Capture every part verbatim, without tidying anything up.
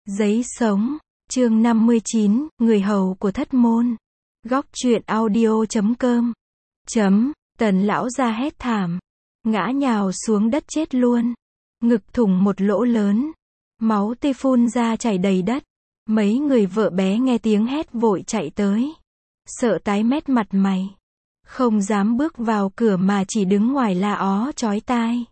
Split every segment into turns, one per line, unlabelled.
Giấy sống, chương năm mươi chín, người hầu của thất môn. Góc truyện audio chấm com. Chấm, Tần lão gia hét thảm. Ngã nhào xuống đất chết luôn. Ngực thủng một lỗ lớn. Máu tươi phun ra chảy đầy đất. Mấy người vợ bé nghe tiếng hét vội chạy tới. Sợ tái mét mặt mày. Không dám bước vào cửa mà chỉ đứng ngoài la ó chói tai.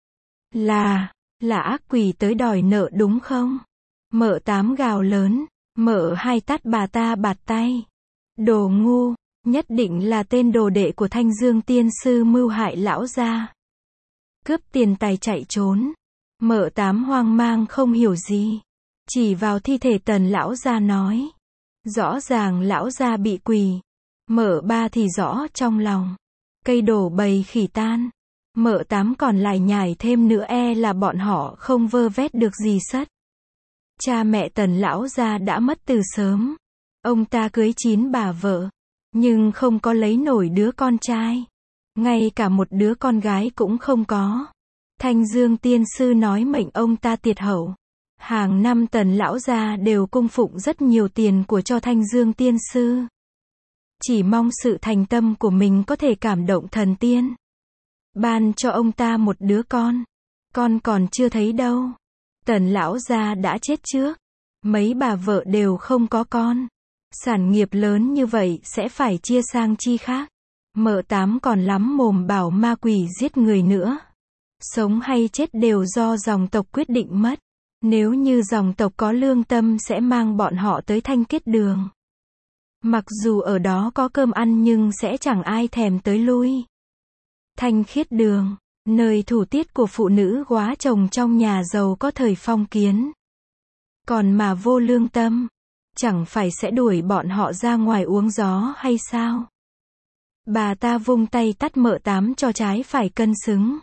Là, là ác quỷ tới đòi nợ đúng không? Mợ tám gào lớn, mợ hai tát bà ta bạt tay. Đồ ngu, nhất định là tên đồ đệ của Thanh Dương tiên sư mưu hại lão gia. Cướp tiền tài chạy trốn. Mợ tám hoang mang không hiểu gì. Chỉ vào thi thể Tần lão gia nói. Rõ ràng lão gia bị quỳ. Mợ ba thì rõ trong lòng. Cây đổ bầy khỉ tan. Mợ tám còn lại nhải thêm nữa e là bọn họ không vơ vét được gì sất. Cha mẹ Tần lão gia đã mất từ sớm. Ông ta cưới chín bà vợ, nhưng không có lấy nổi đứa con trai. Ngay cả một đứa con gái cũng không có. Thanh Dương tiên sư nói mệnh ông ta tiệt hậu. Hàng năm Tần lão gia đều cung phụng rất nhiều tiền của cho Thanh Dương tiên sư. Chỉ mong sự thành tâm của mình có thể cảm động thần tiên. Ban cho ông ta một đứa con. Con còn chưa thấy đâu. Tần lão gia đã chết trước. Mấy bà vợ đều không có con. Sản nghiệp lớn như vậy sẽ phải chia sang chi khác. Mợ tám còn lắm mồm bảo ma quỷ giết người nữa. Sống hay chết đều do dòng tộc quyết định mất. Nếu như dòng tộc có lương tâm sẽ mang bọn họ tới Thanh Kết Đường. Mặc dù ở đó có cơm ăn nhưng sẽ chẳng ai thèm tới lui. Thanh Khiết Đường, nơi thủ tiết của phụ nữ góa chồng trong nhà giàu có thời phong kiến. Còn mà vô lương tâm, chẳng phải sẽ đuổi bọn họ ra ngoài uống gió hay sao? Bà ta vung tay tát mợ tám cho trái phải cân xứng.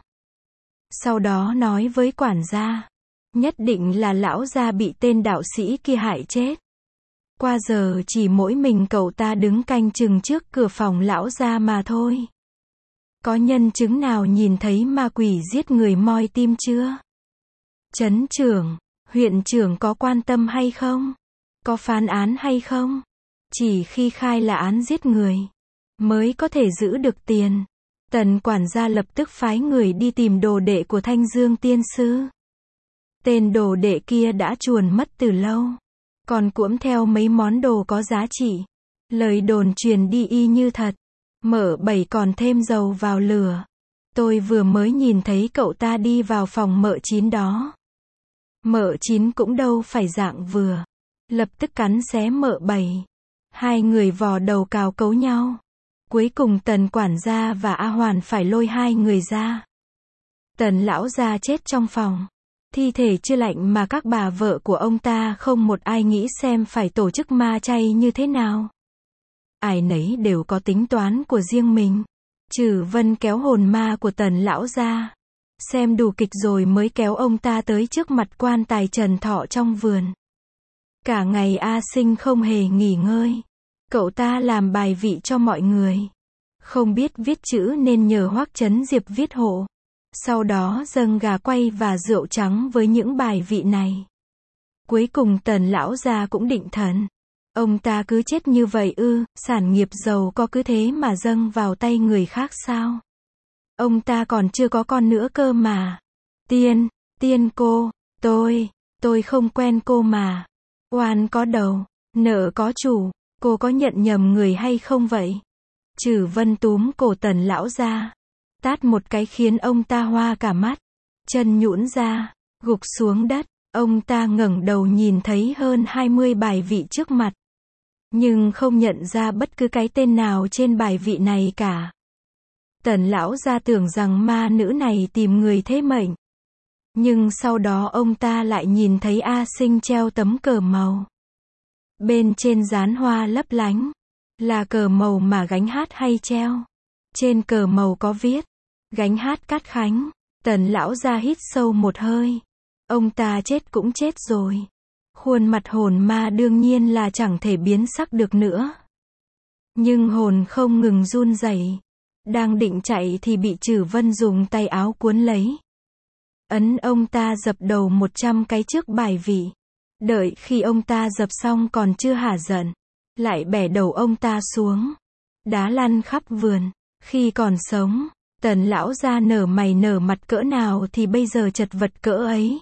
Sau đó nói với quản gia, nhất định là lão gia bị tên đạo sĩ kia hại chết. Qua giờ chỉ mỗi mình cậu ta đứng canh chừng trước cửa phòng lão gia mà thôi. Có nhân chứng nào nhìn thấy ma quỷ giết người moi tim chưa? Trấn trưởng, huyện trưởng có quan tâm hay không? Có phán án hay không? Chỉ khi khai là án giết người, mới có thể giữ được tiền. Tần quản gia lập tức phái người đi tìm đồ đệ của Thanh Dương tiên sư. Tên đồ đệ kia đã chuồn mất từ lâu. Còn cuỗm theo mấy món đồ có giá trị. Lời đồn truyền đi y như thật. Mợ bảy còn thêm dầu vào lửa. Tôi vừa mới nhìn thấy cậu ta đi vào phòng mợ chín đó. Mợ chín cũng đâu phải dạng vừa. Lập tức cắn xé mợ bảy. Hai người vò đầu cào cấu nhau. Cuối cùng Tần quản gia và A Hoàn phải lôi hai người ra. Tần lão gia chết trong phòng. Thi thể chưa lạnh mà các bà vợ của ông ta không một ai nghĩ xem phải tổ chức ma chay như thế nào. Ai nấy đều có tính toán của riêng mình. Trừ Vân kéo hồn ma của Tần lão gia. Xem đủ kịch rồi mới kéo ông ta tới trước mặt quan tài Trần Thọ trong vườn. Cả ngày A Sinh không hề nghỉ ngơi. Cậu ta làm bài vị cho mọi người. Không biết viết chữ nên nhờ Hoắc Chấn Diệp viết hộ. Sau đó dâng gà quay và rượu trắng với những bài vị này. Cuối cùng Tần lão gia cũng định thần. Ông ta cứ chết như vậy ư, sản nghiệp giàu có cứ thế mà dâng vào tay người khác sao? Ông ta còn chưa có con nữa cơ mà. Tiên, tiên cô, tôi, tôi không quen cô mà. Oan có đầu, nợ có chủ, cô có nhận nhầm người hay không vậy? Trừ Vân túm cổ Tần lão gia. Tát một cái khiến ông ta hoa cả mắt. Chân nhũn ra, gục xuống đất. Ông ta ngẩng đầu nhìn thấy hơn hai mươi bài vị trước mặt. Nhưng không nhận ra bất cứ cái tên nào trên bài vị này cả. Tần lão gia tưởng rằng ma nữ này tìm người thế mệnh. Nhưng sau đó ông ta lại nhìn thấy A Sinh treo tấm cờ màu. Bên trên dán hoa lấp lánh. Là cờ màu mà gánh hát hay treo. Trên cờ màu có viết. Gánh hát Cát Khánh. Tần lão gia hít sâu một hơi. Ông ta chết cũng chết rồi. Khuôn mặt hồn ma đương nhiên là chẳng thể biến sắc được nữa. Nhưng hồn không ngừng run rẩy. Đang định chạy thì bị Trử Vân dùng tay áo cuốn lấy. Ấn ông ta dập đầu một trăm cái trước bài vị. Đợi khi ông ta dập xong còn chưa hả giận, lại bẻ đầu ông ta xuống, đá lăn khắp vườn. Khi còn sống, Tần lão gia nở mày nở mặt cỡ nào thì bây giờ chật vật cỡ ấy.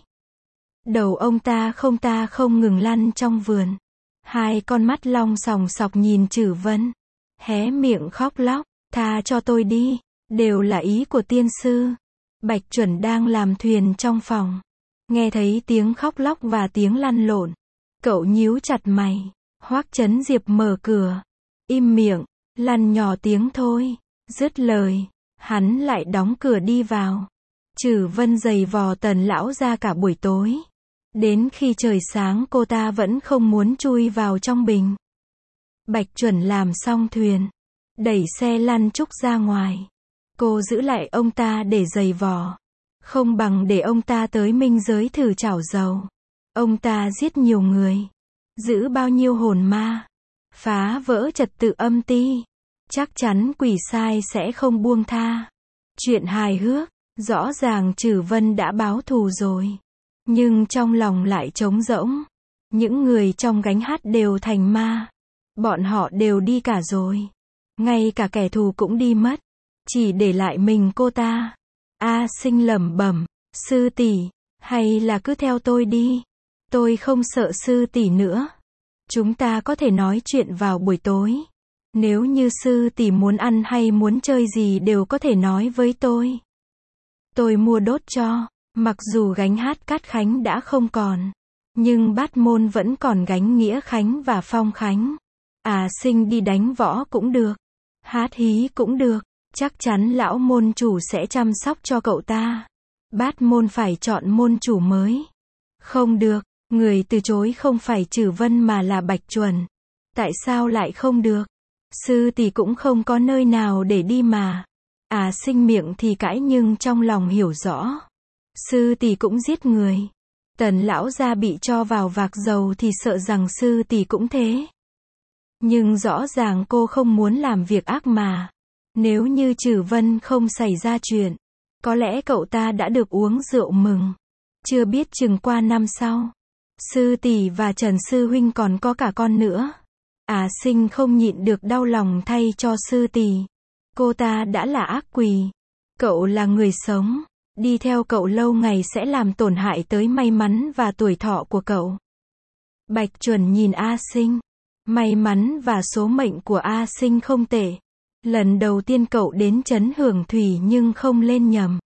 Đầu ông ta không ta không ngừng lăn trong vườn. Hai con mắt long sòng sọc nhìn Trử Vân, hé miệng khóc lóc, tha cho tôi đi, đều là ý của tiên sư. Bạch Chuẩn đang làm thuyền trong phòng, nghe thấy tiếng khóc lóc và tiếng lăn lộn. Cậu nhíu chặt mày. Hoắc Chấn Diệp mở cửa. Im miệng, lăn nhỏ tiếng thôi. Dứt lời, hắn lại đóng cửa đi vào. Trử Vân giày vò Tần lão ra cả buổi tối. Đến khi trời sáng cô ta vẫn không muốn chui vào trong bình. Bạch Chuẩn làm xong thuyền, đẩy xe lăn trúc ra ngoài. Cô giữ lại ông ta để giày vò. Không bằng để ông ta tới minh giới thử chảo dầu. Ông ta giết nhiều người, giữ bao nhiêu hồn ma, phá vỡ trật tự âm ti. Chắc chắn quỷ sai sẽ không buông tha. Chuyện hài hước, rõ ràng Trử Vân đã báo thù rồi. Nhưng trong lòng lại trống rỗng. Những người trong gánh hát đều thành ma. Bọn họ đều đi cả rồi. Ngay cả kẻ thù cũng đi mất. Chỉ để lại mình cô ta. A Sinh lẩm bẩm, sư tỷ, hay là cứ theo tôi đi. Tôi không sợ sư tỷ nữa. Chúng ta có thể nói chuyện vào buổi tối. Nếu như sư tỷ muốn ăn hay muốn chơi gì đều có thể nói với tôi. Tôi mua đốt cho. Mặc dù gánh hát Cát Khánh đã không còn, nhưng Bát Môn vẫn còn gánh Nghĩa Khánh và Phong Khánh. À Sinh đi đánh võ cũng được, hát hí cũng được, chắc chắn lão môn chủ sẽ chăm sóc cho cậu ta. Bát Môn phải chọn môn chủ mới. Không được, người từ chối không phải Trử Vân mà là Bạch Chuẩn. Tại sao lại không được? Sư tỷ cũng không có nơi nào để đi mà. À Sinh miệng thì cãi nhưng trong lòng hiểu rõ. Sư tỷ cũng giết người. Tần lão gia bị cho vào vạc dầu thì sợ rằng sư tỷ cũng thế. Nhưng rõ ràng cô không muốn làm việc ác mà. Nếu như Trử Vân không xảy ra chuyện, có lẽ cậu ta đã được uống rượu mừng. Chưa biết chừng qua năm sau, sư tỷ và Trần sư huynh còn có cả con nữa. À Sinh không nhịn được đau lòng thay cho sư tỷ. Cô ta đã là ác quỷ. Cậu là người sống. Đi theo cậu lâu ngày sẽ làm tổn hại tới may mắn và tuổi thọ của cậu. Bạch Chuẩn nhìn A Sinh. May mắn và số mệnh của A Sinh không tệ. Lần đầu tiên cậu đến trấn Hưởng Thủy nhưng không lên nhầm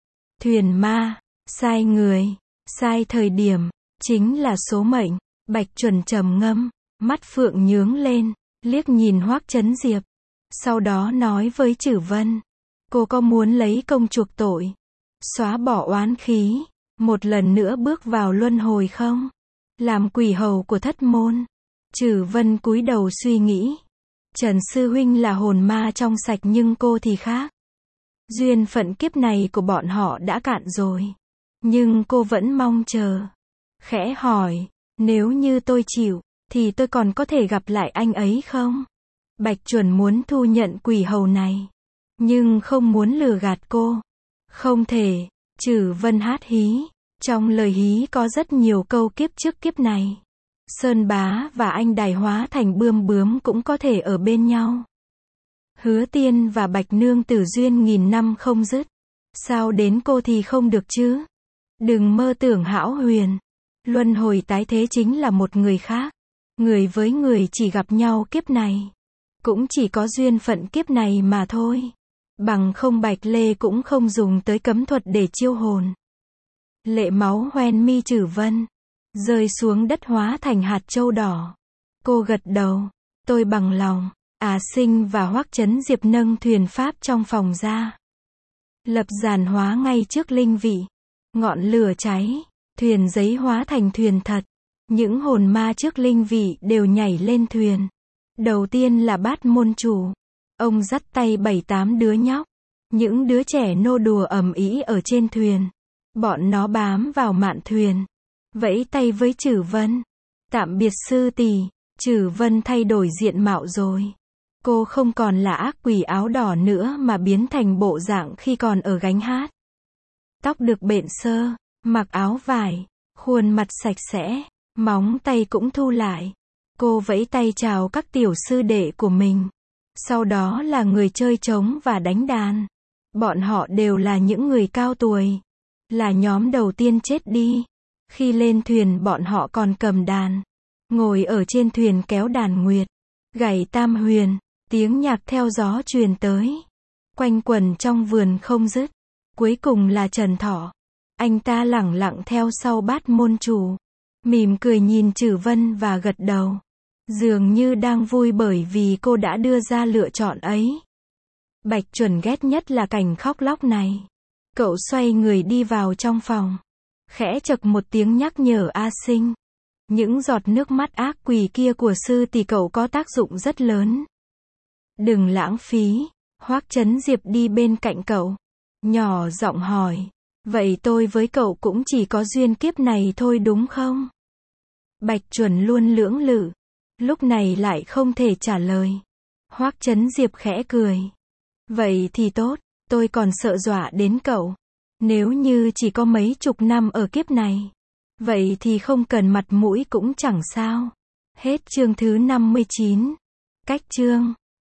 thuyền ma. Sai người, sai thời điểm, chính là số mệnh. Bạch Chuẩn trầm ngâm, mắt phượng nhướng lên, liếc nhìn Hoắc Chấn Diệp. Sau đó nói với Trử Vân, cô có muốn lấy công chuộc tội, xóa bỏ oán khí, một lần nữa bước vào luân hồi không? Làm quỷ hầu của Thất Môn. Trử Vân cúi đầu suy nghĩ. Trần sư huynh là hồn ma trong sạch nhưng cô thì khác. Duyên phận kiếp này của bọn họ đã cạn rồi. Nhưng cô vẫn mong chờ. Khẽ hỏi, nếu như tôi chịu, thì tôi còn có thể gặp lại anh ấy không? Bạch Chuẩn muốn thu nhận quỷ hầu này, nhưng không muốn lừa gạt cô. Không thể. Trử Vân hát hí. Trong lời hí có rất nhiều câu kiếp trước kiếp này. Sơn Bá và anh Đài hóa thành bươm bướm cũng có thể ở bên nhau. Hứa Tiên và Bạch Nương tử duyên nghìn năm không dứt. Sao đến cô thì không được chứ? Đừng mơ tưởng hão huyền. Luân hồi tái thế chính là một người khác. Người với người chỉ gặp nhau kiếp này. Cũng chỉ có duyên phận kiếp này mà thôi. Bằng không Bạch Lê cũng không dùng tới cấm thuật để chiêu hồn. Lệ máu hoen mi Trử Vân, rơi xuống đất hóa thành hạt châu đỏ. Cô gật đầu, tôi bằng lòng. À Sinh và Hoắc Chấn Diệp nâng thuyền pháp trong phòng ra. Lập giàn hóa ngay trước linh vị. Ngọn lửa cháy, thuyền giấy hóa thành thuyền thật. Những hồn ma trước linh vị đều nhảy lên thuyền. Đầu tiên là Bát Môn chủ. Ông dắt tay bảy tám đứa nhóc. Những đứa trẻ nô đùa ầm ĩ ở trên thuyền. Bọn nó bám vào mạn thuyền, vẫy tay với Trử Vân. Tạm biệt sư tỷ. Trử Vân thay đổi diện mạo rồi. Cô không còn là ác quỷ áo đỏ nữa mà biến thành bộ dạng khi còn ở gánh hát. Tóc được bện sơ, mặc áo vải, khuôn mặt sạch sẽ, Móng tay cũng thu lại. Cô vẫy tay chào các tiểu sư đệ của mình. Sau đó là người chơi trống và đánh đàn. Bọn họ đều là những người cao tuổi. Là nhóm đầu tiên chết đi. Khi lên thuyền bọn họ còn cầm đàn. Ngồi ở trên thuyền kéo đàn nguyệt. Gảy tam huyền. Tiếng nhạc theo gió truyền tới. Quanh quẩn trong vườn không dứt. Cuối cùng là Trần Thọ. Anh ta lẳng lặng theo sau Bát môn chủ. Mỉm cười nhìn Trử Vân và gật đầu. Dường như đang vui bởi vì cô đã đưa ra lựa chọn ấy. Bạch Chuẩn ghét nhất là cảnh khóc lóc này. Cậu xoay người đi vào trong phòng. Khẽ chậc một tiếng nhắc nhở A Sinh. Những giọt nước mắt ác quỷ kia của sư tỷ cậu có tác dụng rất lớn. Đừng lãng phí. Hoắc Chấn Diệp đi bên cạnh cậu. Nhỏ giọng hỏi. Vậy tôi với cậu cũng chỉ có duyên kiếp này thôi đúng không? Bạch Chuẩn luôn lưỡng lự. Lúc này lại không thể trả lời. Hoắc Chấn Diệp khẽ cười. Vậy thì tốt, tôi còn sợ dọa đến cậu. Nếu như chỉ có mấy chục năm ở kiếp này. Vậy thì không cần mặt mũi cũng chẳng sao. Hết chương thứ năm mươi chín. Cách chương